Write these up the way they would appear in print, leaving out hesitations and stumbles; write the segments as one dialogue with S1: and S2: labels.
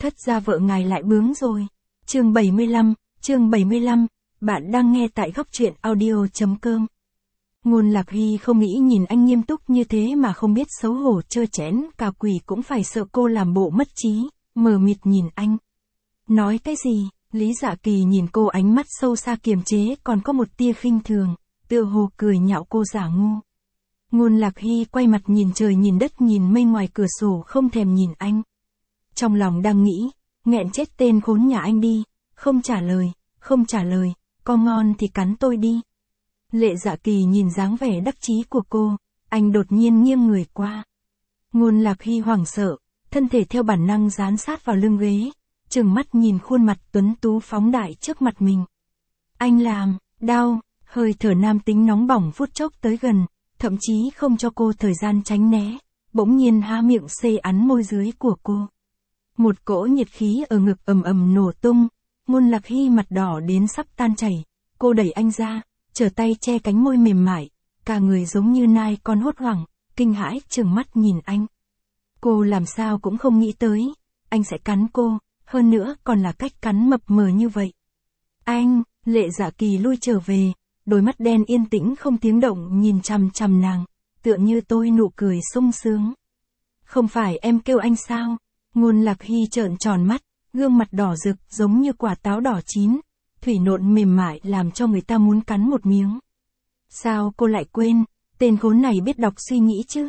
S1: Thất gia vợ ngài lại bướng rồi. Chương 75, bạn đang nghe tại góc truyện audio.com. Ngôn Lạc Hy không nghĩ nhìn anh nghiêm túc như thế mà không biết xấu hổ trơ trẽn, cả quỷ cũng phải sợ cô làm bộ mất trí, mờ mịt nhìn anh. Nói cái gì? Lý Dạ Kỳ nhìn cô ánh mắt sâu xa kiềm chế còn có một tia khinh thường, tựa hồ cười nhạo cô giả ngu. Ngôn Lạc Hy quay mặt nhìn trời nhìn đất nhìn mây ngoài cửa sổ không thèm nhìn anh. Trong lòng đang nghĩ, nghẹn chết tên khốn nhà anh đi, không trả lời, có ngon thì cắn tôi đi. Lệ Dạ Kỳ nhìn dáng vẻ đắc chí của cô, anh đột nhiên nghiêng người qua. Ngôn Lạc Hy hoảng sợ, thân thể theo bản năng dán sát vào lưng ghế, trừng mắt nhìn khuôn mặt tuấn tú phóng đại trước mặt mình. Anh làm, đau, hơi thở nam tính nóng bỏng phút chốc tới gần, thậm chí không cho cô thời gian tránh né, bỗng nhiên há miệng xê ắn môi dưới của cô. Một cỗ nhiệt khí ở ngực ầm ầm nổ tung, Ngôn Lạc Hy mặt đỏ đến sắp tan chảy, cô đẩy anh ra, trở tay che cánh môi mềm mại, cả người giống như nai con hốt hoảng, kinh hãi trừng mắt nhìn anh. Cô làm sao cũng không nghĩ tới, anh sẽ cắn cô, hơn nữa còn là cách cắn mập mờ như vậy. Anh, Lệ Dạ Kỳ lui trở về, đôi mắt đen yên tĩnh không tiếng động nhìn chằm chằm nàng, tựa như tôi nụ cười sung sướng. Không phải em kêu anh sao? Ngôn Lạc Hy trợn tròn mắt, gương mặt đỏ rực giống như quả táo đỏ chín, thủy nộn mềm mại làm cho người ta muốn cắn một miếng. Sao cô lại quên, tên khốn này biết đọc suy nghĩ chứ?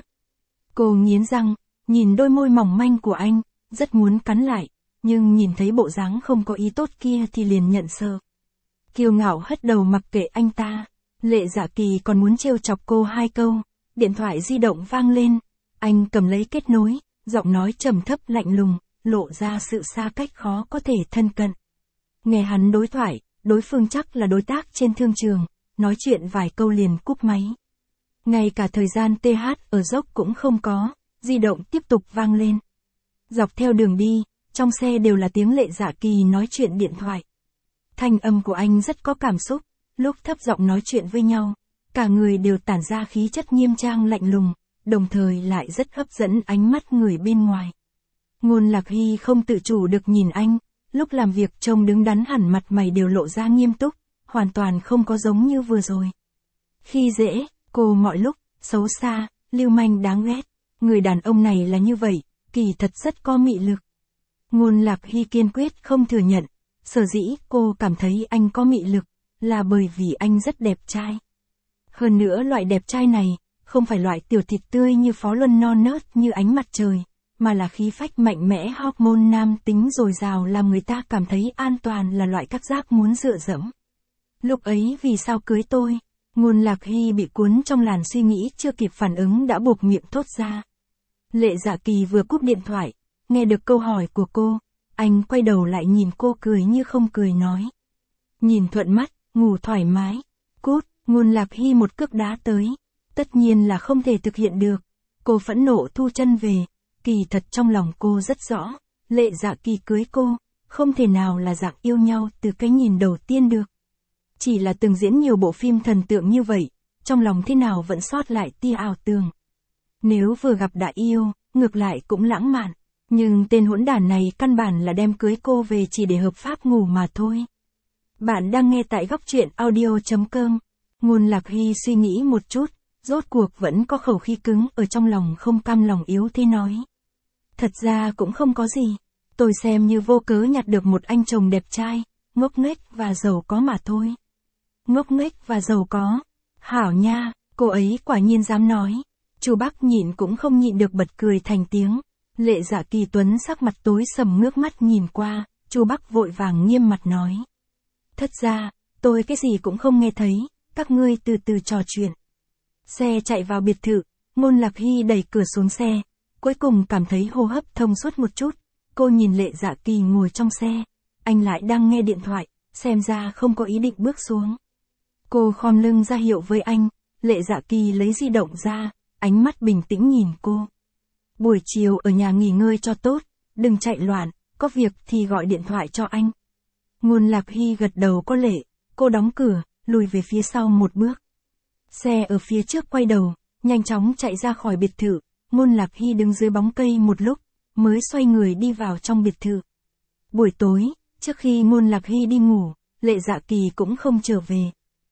S1: Cô nghiến răng, nhìn đôi môi mỏng manh của anh, rất muốn cắn lại, nhưng nhìn thấy bộ dáng không có ý tốt kia thì liền nhận sợ. Kiêu ngạo hất đầu mặc kệ anh ta, Lệ Dạ Kỳ còn muốn trêu chọc cô hai câu, điện thoại di động vang lên, anh cầm lấy kết nối, giọng nói trầm thấp lạnh lùng, lộ ra sự xa cách khó có thể thân cận. Nghe hắn đối thoại, đối phương chắc là đối tác trên thương trường, nói chuyện vài câu liền cúp máy. Ngay cả thời gian TH ở dốc cũng không có, di động tiếp tục vang lên. Dọc theo đường đi, trong xe đều là tiếng Lệ Dạ Kỳ nói chuyện điện thoại. Thanh âm của anh rất có cảm xúc, lúc thấp giọng nói chuyện với nhau, cả người đều tản ra khí chất nghiêm trang lạnh lùng, đồng thời lại rất hấp dẫn ánh mắt người bên ngoài. Ngôn Lạc Hy không tự chủ được nhìn anh, lúc làm việc trông đứng đắn hẳn mặt mày đều lộ ra nghiêm túc, hoàn toàn không có giống như vừa rồi. Khi dễ, cô mọi lúc, xấu xa, lưu manh đáng ghét, người đàn ông này là như vậy, kỳ thật rất có mị lực. Ngôn Lạc Hy kiên quyết không thừa nhận, sở dĩ cô cảm thấy anh có mị lực, là bởi vì anh rất đẹp trai. Hơn nữa loại đẹp trai này, không phải loại tiểu thịt tươi như Phó Luân non nớt như ánh mặt trời, mà là khí phách mạnh mẽ hormone nam tính dồi dào làm người ta cảm thấy an toàn là loại các giác muốn dựa dẫm. Lúc ấy vì sao cưới tôi? Ngôn Lạc Hy bị cuốn trong làn suy nghĩ chưa kịp phản ứng đã buộc miệng thốt ra. Lệ Dạ Kỳ vừa cúp điện thoại, nghe được câu hỏi của cô, anh quay đầu lại nhìn cô cười như không cười nói. Nhìn thuận mắt, ngủ thoải mái, cút, Ngôn Lạc Hy một cước đá tới. Tất nhiên là không thể thực hiện được. Cô phẫn nộ thu chân về. Kỳ thật trong lòng cô rất rõ. Lệ Dạ Kỳ cưới cô, không thể nào là dạng yêu nhau từ cái nhìn đầu tiên được. Chỉ là từng diễn nhiều bộ phim thần tượng như vậy, trong lòng thế nào vẫn sót lại tia ảo tưởng. Nếu vừa gặp đã yêu, ngược lại cũng lãng mạn. Nhưng tên hỗn đản này căn bản là đem cưới cô về chỉ để hợp pháp ngủ mà thôi. Bạn đang nghe tại góc truyện audio.com. Ngôn Lạc Hy suy nghĩ một chút, rốt cuộc vẫn có khẩu khí cứng ở trong lòng không cam lòng yếu thế nói. Thật ra cũng không có gì, tôi xem như vô cớ nhặt được một anh chồng đẹp trai, ngốc nghếch và giàu có mà thôi. Ngốc nghếch và giàu có, hảo nha, cô ấy quả nhiên dám nói. Chu Bắc nhịn cũng không nhịn được bật cười thành tiếng. Lệ Dạ Kỳ Tuấn sắc mặt tối sầm ngước mắt nhìn qua, Chu Bắc vội vàng nghiêm mặt nói. Thật ra, tôi cái gì cũng không nghe thấy, các ngươi từ từ trò chuyện. Xe chạy vào biệt thự, Ngôn Lạc Hy đẩy cửa xuống xe, cuối cùng cảm thấy hô hấp thông suốt một chút, cô nhìn Lệ Dạ Kỳ ngồi trong xe, anh lại đang nghe điện thoại, xem ra không có ý định bước xuống. Cô khom lưng ra hiệu với anh, Lệ Dạ Kỳ lấy di động ra, ánh mắt bình tĩnh nhìn cô. Buổi chiều ở nhà nghỉ ngơi cho tốt, đừng chạy loạn, có việc thì gọi điện thoại cho anh. Ngôn Lạc Hy gật đầu có lệ, cô đóng cửa, lùi về phía sau một bước. Xe ở phía trước quay đầu, nhanh chóng chạy ra khỏi biệt thự, Ngôn Lạc Hy đứng dưới bóng cây một lúc, mới xoay người đi vào trong biệt thự. Buổi tối, trước khi Ngôn Lạc Hy đi ngủ, Lệ Dạ Kỳ cũng không trở về.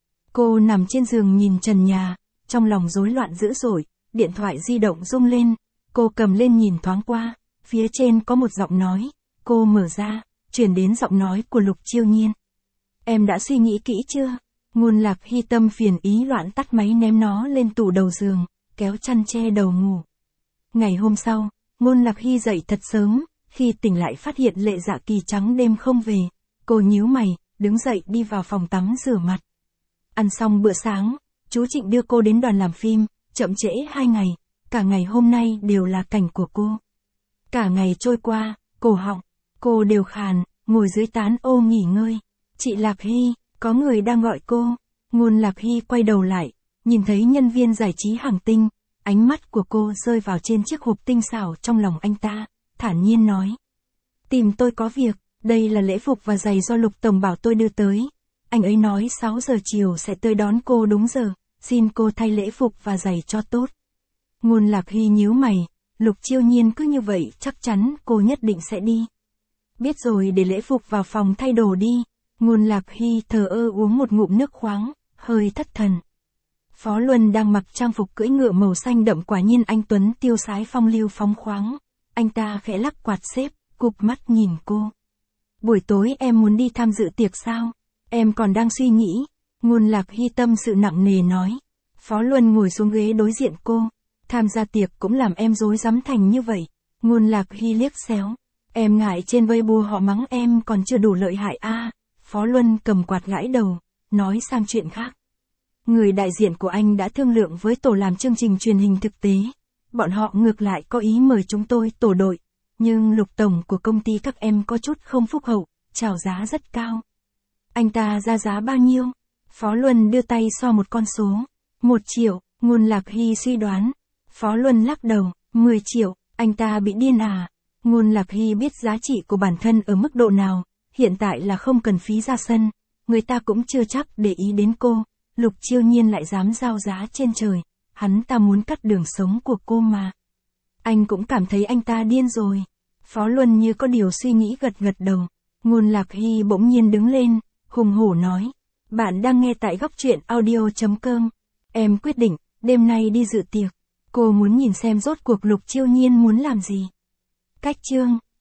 S1: Cô nằm trên giường nhìn trần nhà, trong lòng rối loạn dữ dội, điện thoại di động rung lên, cô cầm lên nhìn thoáng qua, phía trên có một giọng nói, cô mở ra, truyền đến giọng nói của Lục Chiêu Nhiên. Em đã suy nghĩ kỹ chưa? Ngôn Lạc Hy tâm phiền ý loạn tắt máy ném nó lên tủ đầu giường, kéo chăn che đầu ngủ. Ngày hôm sau, Ngôn Lạc Hy dậy thật sớm, khi tỉnh lại phát hiện Lệ Dạ Kỳ trắng đêm không về. Cô nhíu mày, đứng dậy đi vào phòng tắm rửa mặt. Ăn xong bữa sáng, chú Trịnh đưa cô đến đoàn làm phim, chậm trễ 2 ngày, cả ngày hôm nay đều là cảnh của cô. Cả ngày trôi qua, cổ họng, cô đều khàn, ngồi dưới tán ô nghỉ ngơi. Chị Lạc Hy, có người đang gọi cô. Ngôn Lạc Hy quay đầu lại, nhìn thấy nhân viên giải trí Hàng Tinh, ánh mắt của cô rơi vào trên chiếc hộp tinh xảo trong lòng anh ta, thản nhiên nói. Tìm tôi có việc, đây là lễ phục và giày do Lục Tổng bảo tôi đưa tới. Anh ấy nói 6 giờ chiều sẽ tới đón cô đúng giờ, xin cô thay lễ phục và giày cho tốt. Ngôn Lạc Hy nhíu mày, Lục Chiêu Nhiên cứ như vậy chắc chắn cô nhất định sẽ đi. Biết rồi, để lễ phục vào phòng thay đồ đi. Ngôn Lạc Hy thờ ơ uống một ngụm nước khoáng, hơi thất thần. Phó Luân đang mặc trang phục cưỡi ngựa màu xanh đậm, quả nhiên anh tuấn tiêu sái phong lưu phóng khoáng. Anh ta khẽ lắc quạt xếp, cụp mắt nhìn cô. Buổi tối em muốn đi tham dự tiệc sao? Em còn đang suy nghĩ. Ngôn Lạc Hy tâm sự nặng nề nói. Phó Luân ngồi xuống ghế đối diện cô. Tham gia tiệc cũng làm em rối rắm thành như vậy. Ngôn Lạc Hy liếc xéo. Em ngại trên Weibo họ mắng em còn chưa đủ lợi hại à? Phó Luân cầm quạt gãi đầu, nói sang chuyện khác. Người đại diện của anh đã thương lượng với tổ làm chương trình truyền hình thực tế. Bọn họ ngược lại có ý mời chúng tôi tổ đội. Nhưng Lục Tổng của công ty các em có chút không phúc hậu, chào giá rất cao. Anh ta ra giá bao nhiêu? Phó Luân đưa tay so một con số. 1 triệu, Ngôn Lạc Hy suy đoán. Phó Luân lắc đầu, 10 triệu, anh ta bị điên à? Ngôn Lạc Hy biết giá trị của bản thân ở mức độ nào, hiện tại là không cần phí ra sân, người ta cũng chưa chắc để ý đến cô. Lục Chiêu Nhiên lại dám giao giá trên trời, hắn ta muốn cắt đường sống của cô mà. Anh cũng cảm thấy anh ta điên rồi. Phó Luân như có điều suy nghĩ gật gật đầu. Ngôn Lạc Hy bỗng nhiên đứng lên, hùng hổ nói. Bạn đang nghe tại góc truyện audio.com. Em quyết định, đêm nay đi dự tiệc. Cô muốn nhìn xem rốt cuộc Lục Chiêu Nhiên muốn làm gì. Cách chương